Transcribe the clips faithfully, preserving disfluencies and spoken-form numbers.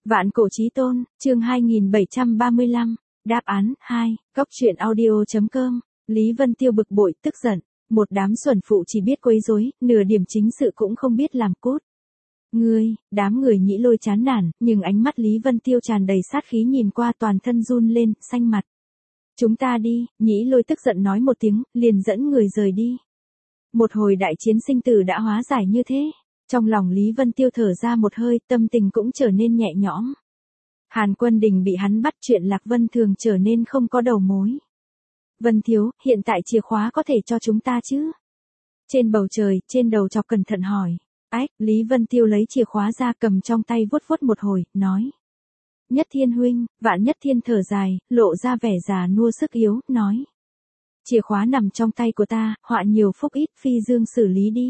Vạn cổ chí tôn, chương hai nghìn bảy trăm ba mươi lăm, đáp án, hai, góc truyện audio chấm com, Lý Vân Tiêu bực bội, tức giận, một đám xuẩn phụ chỉ biết quấy rối, nửa điểm chính sự cũng không biết làm cốt. Ngươi, đám người Nhĩ Lôi chán nản, nhưng ánh mắt Lý Vân Tiêu tràn đầy sát khí nhìn qua toàn thân run lên, xanh mặt. Chúng ta đi, Nhĩ Lôi tức giận nói một tiếng, liền dẫn người rời đi. Một hồi đại chiến sinh tử đã hóa giải như thế. Trong lòng Lý Vân Tiêu thở ra một hơi, tâm tình cũng trở nên nhẹ nhõm. Hàn Quân Đình bị hắn bắt, chuyện Lạc Vân Thường trở nên không có đầu mối. Vân Thiếu, hiện tại chìa khóa có thể cho chúng ta chứ? Trên bầu trời, trên đầu chọc cẩn thận hỏi. Ách, Lý Vân Tiêu lấy chìa khóa ra cầm trong tay vuốt vuốt một hồi, nói. Nhất Thiên huynh, Vạn Nhất Thiên thở dài, lộ ra vẻ già nua sức yếu, nói. Chìa khóa nằm trong tay của ta, họa nhiều phúc ít, phi dương xử lý đi.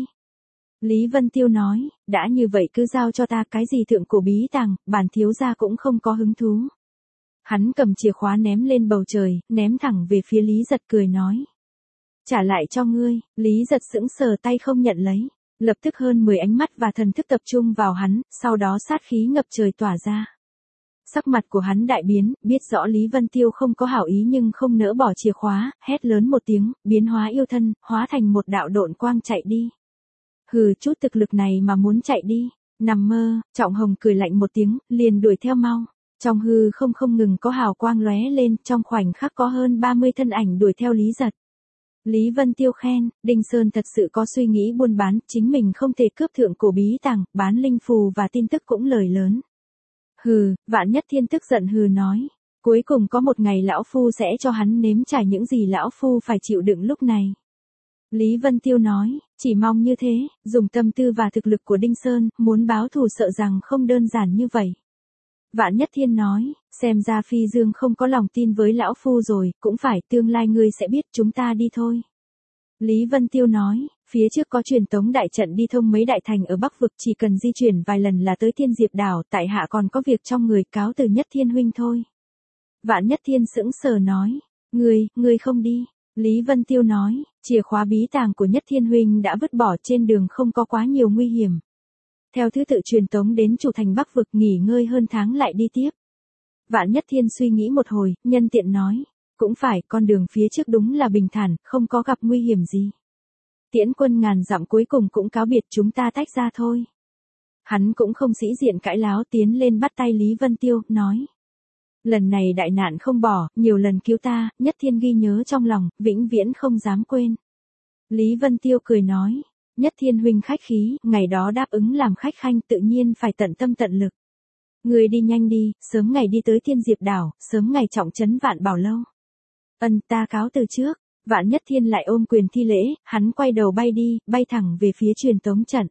Lý Vân Tiêu nói, đã như vậy cứ giao cho ta, cái gì thượng cổ bí tàng, bản thiếu gia cũng không có hứng thú. Hắn cầm chìa khóa ném lên bầu trời, ném thẳng về phía Lý Giật cười nói. Trả lại cho ngươi, Lý Giật sững sờ tay không nhận lấy, lập tức hơn mười ánh mắt và thần thức tập trung vào hắn, sau đó sát khí ngập trời tỏa ra. Sắc mặt của hắn đại biến, biết rõ Lý Vân Tiêu không có hảo ý nhưng không nỡ bỏ chìa khóa, hét lớn một tiếng, biến hóa yêu thân, hóa thành một đạo độn quang chạy đi. Hừ, chút thực lực này mà muốn chạy đi, nằm mơ, Trọng Hồng cười lạnh một tiếng, liền đuổi theo mau. Trong hư không không ngừng có hào quang lóe lên, trong khoảnh khắc có hơn ba mươi thân ảnh đuổi theo Lý Giật. Lý Vân Tiêu khen, Đinh Sơn thật sự có suy nghĩ buôn bán, chính mình không thể cướp thượng cổ bí tàng, bán linh phù và tin tức cũng lời lớn. Hừ, Vạn Nhất Thiên tức giận hừ nói, cuối cùng có một ngày lão phu sẽ cho hắn nếm trải những gì lão phu phải chịu đựng lúc này. Lý Vân Tiêu nói, chỉ mong như thế, dùng tâm tư và thực lực của Đinh Sơn, muốn báo thù sợ rằng không đơn giản như vậy. Vạn Nhất Thiên nói, xem ra Phi Dương không có lòng tin với lão phu rồi, cũng phải, tương lai ngươi sẽ biết, chúng ta đi thôi. Lý Vân Tiêu nói, phía trước có truyền tống đại trận đi thông mấy đại thành ở Bắc Vực, chỉ cần di chuyển vài lần là tới Thiên Diệp Đảo, tại hạ còn có việc trong người, cáo từ Nhất Thiên huynh thôi. Vạn Nhất Thiên sững sờ nói, ngươi, ngươi không đi. Lý Vân Tiêu nói, chìa khóa bí tàng của Nhất Thiên huynh đã vứt bỏ trên đường, không có quá nhiều nguy hiểm. Theo thứ tự truyền tống đến chủ thành Bắc Vực, nghỉ ngơi hơn tháng lại đi tiếp. Vạn Nhất Thiên suy nghĩ một hồi, nhân tiện nói, cũng phải, con đường phía trước đúng là bình thản, không có gặp nguy hiểm gì. Tiễn quân ngàn dặm cuối cùng cũng cáo biệt, chúng ta tách ra thôi. Hắn cũng không sĩ diện cãi láo, tiến lên bắt tay Lý Vân Tiêu, nói. Lần này đại nạn không bỏ, nhiều lần cứu ta, Nhất Thiên ghi nhớ trong lòng, vĩnh viễn không dám quên. Lý Vân Tiêu cười nói, Nhất Thiên huynh khách khí, ngày đó đáp ứng làm khách khanh tự nhiên phải tận tâm tận lực. Người đi nhanh đi, sớm ngày đi tới Thiên Diệp Đảo, sớm ngày trọng trấn Vạn Bảo Lâu. Ân, ta cáo từ trước. Vạn Nhất Thiên lại ôm quyền thi lễ, hắn quay đầu bay đi, bay thẳng về phía truyền tống trận.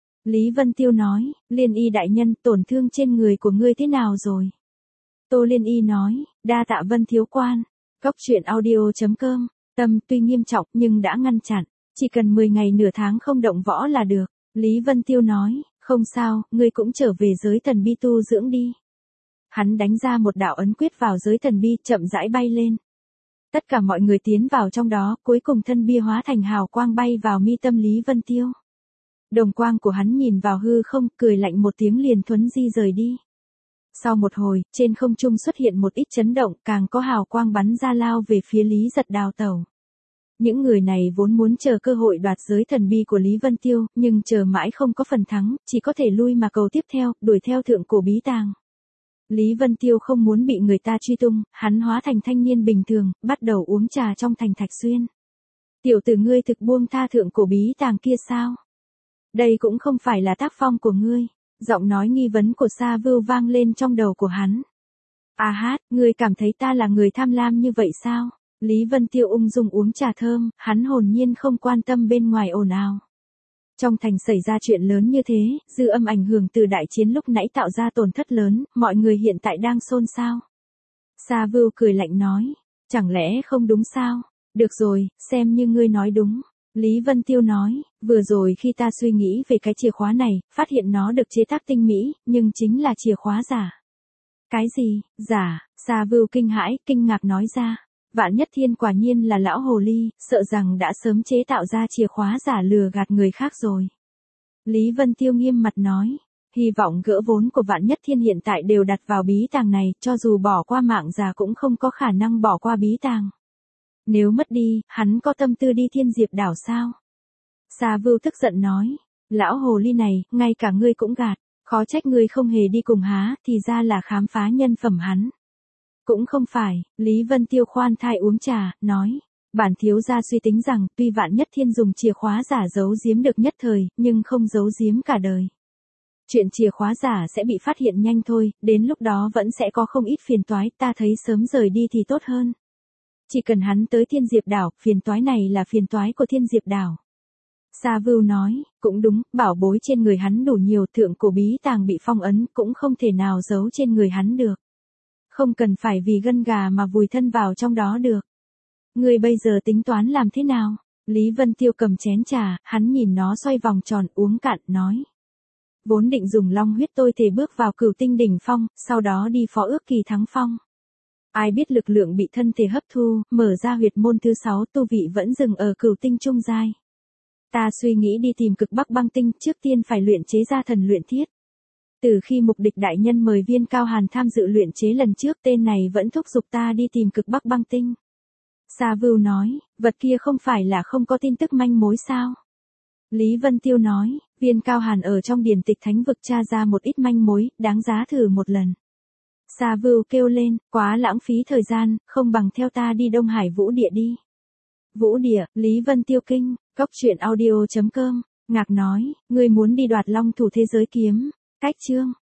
Lý Vân Tiêu nói, Liên Y đại nhân, tổn thương trên người của ngươi thế nào rồi? Tô Liên Y nói, đa tạ Vân thiếu quan. Góc truyện audio chấm com, tâm tuy nghiêm trọng nhưng đã ngăn chặn, chỉ cần mười ngày nửa tháng không động võ là được. Lý Vân Tiêu nói, không sao, ngươi cũng trở về giới thần bi tu dưỡng đi. Hắn đánh ra một đạo ấn quyết vào giới thần bi, chậm rãi bay lên. Tất cả mọi người tiến vào trong đó, cuối cùng thân bia hóa thành hào quang bay vào mi tâm Lý Vân Tiêu. Đồng quang của hắn nhìn vào hư không, cười lạnh một tiếng liền thuấn di rời đi. Sau một hồi, trên không trung xuất hiện một ít chấn động, càng có hào quang bắn ra lao về phía Lý Giật đào tẩu. Những người này vốn muốn chờ cơ hội đoạt giới thần bi của Lý Vân Tiêu, nhưng chờ mãi không có phần thắng, chỉ có thể lui mà cầu tiếp theo, đuổi theo thượng cổ bí tàng. Lý Vân Tiêu không muốn bị người ta truy tung, hắn hóa thành thanh niên bình thường, bắt đầu uống trà trong thành Thạch Xuyên. Tiểu tử ngươi thực buông tha thượng cổ bí tàng kia sao? Đây cũng không phải là tác phong của ngươi. Giọng nói nghi vấn của Sa Vưu vang lên trong đầu của hắn. À hát, ngươi cảm thấy ta là người tham lam như vậy sao? Lý Vân Tiêu ung dung uống trà thơm, hắn hồn nhiên không quan tâm bên ngoài ồn ào. Trong thành xảy ra chuyện lớn như thế, dư âm ảnh hưởng từ đại chiến lúc nãy tạo ra tổn thất lớn, mọi người hiện tại đang xôn xao. Sa Vưu cười lạnh nói, chẳng lẽ không đúng sao? Được rồi, xem như ngươi nói đúng. Lý Vân Tiêu nói, vừa rồi khi ta suy nghĩ về cái chìa khóa này, phát hiện nó được chế tác tinh mỹ, nhưng chính là chìa khóa giả. Cái gì, giả? Sa Vưu kinh hãi, kinh ngạc nói ra. Vạn Nhất Thiên quả nhiên là lão hồ ly, sợ rằng đã sớm chế tạo ra chìa khóa giả lừa gạt người khác rồi. Lý Vân Tiêu nghiêm mặt nói, Hy vọng gỡ vốn của Vạn Nhất Thiên hiện tại đều đặt vào bí tàng này, cho dù bỏ qua mạng già cũng không có khả năng bỏ qua bí tàng. Nếu mất đi, hắn có tâm tư đi Thiên Diệp đảo sao? Sa Vưu tức giận nói, lão hồ ly này, ngay cả ngươi cũng gạt, khó trách ngươi không hề đi cùng há, thì ra là khám phá nhân phẩm hắn. Cũng không phải, Lý Vân Tiêu khoan thai uống trà, nói, bản thiếu gia suy tính rằng, tuy Vạn Nhất Thiên dùng chìa khóa giả giấu giếm được nhất thời, nhưng không giấu giếm cả đời. Chuyện chìa khóa giả sẽ bị phát hiện nhanh thôi, đến lúc đó vẫn sẽ có không ít phiền toái, ta thấy sớm rời đi thì tốt hơn. Chỉ cần hắn tới Thiên Diệp đảo, phiền toái này là phiền toái của Thiên Diệp đảo. Sa Vưu nói, cũng đúng, bảo bối trên người hắn đủ nhiều, thượng cổ bí tàng bị phong ấn, cũng không thể nào giấu trên người hắn được. Không cần phải vì gân gà mà vùi thân vào trong đó được. Ngươi bây giờ tính toán làm thế nào? Lý Vân Tiêu cầm chén trà, hắn nhìn nó xoay vòng tròn, uống cạn, nói. Vốn định dùng long huyết tôi thể bước vào Cửu Tinh đỉnh phong, sau đó đi phó ước kỳ thắng phong. Ai biết lực lượng bị thân thể hấp thu, mở ra huyệt môn thứ sáu, tu vị vẫn dừng ở Cửu Tinh trung giai. Ta suy nghĩ đi tìm Cực Bắc băng tinh, trước tiên phải luyện chế ra thần luyện thiết. Từ khi Mục Địch đại nhân mời Viên Cao Hàn tham dự luyện chế lần trước, tên này vẫn thúc giục ta đi tìm Cực Bắc băng tinh. Sa Vưu nói, vật kia không phải là không có tin tức manh mối sao? Lý Vân Tiêu nói, Viên Cao Hàn ở trong điển tịch thánh vực tra ra một ít manh mối, đáng giá thử một lần. Sa Vưu kêu lên, quá lãng phí thời gian, không bằng theo ta đi Đông Hải Vũ Địa đi. Vũ Địa, Lý Vân Tiêu kinh, cốc truyện audio chấm com, ngạc nói, ngươi muốn đi đoạt long thủ thế giới kiếm, cách chương.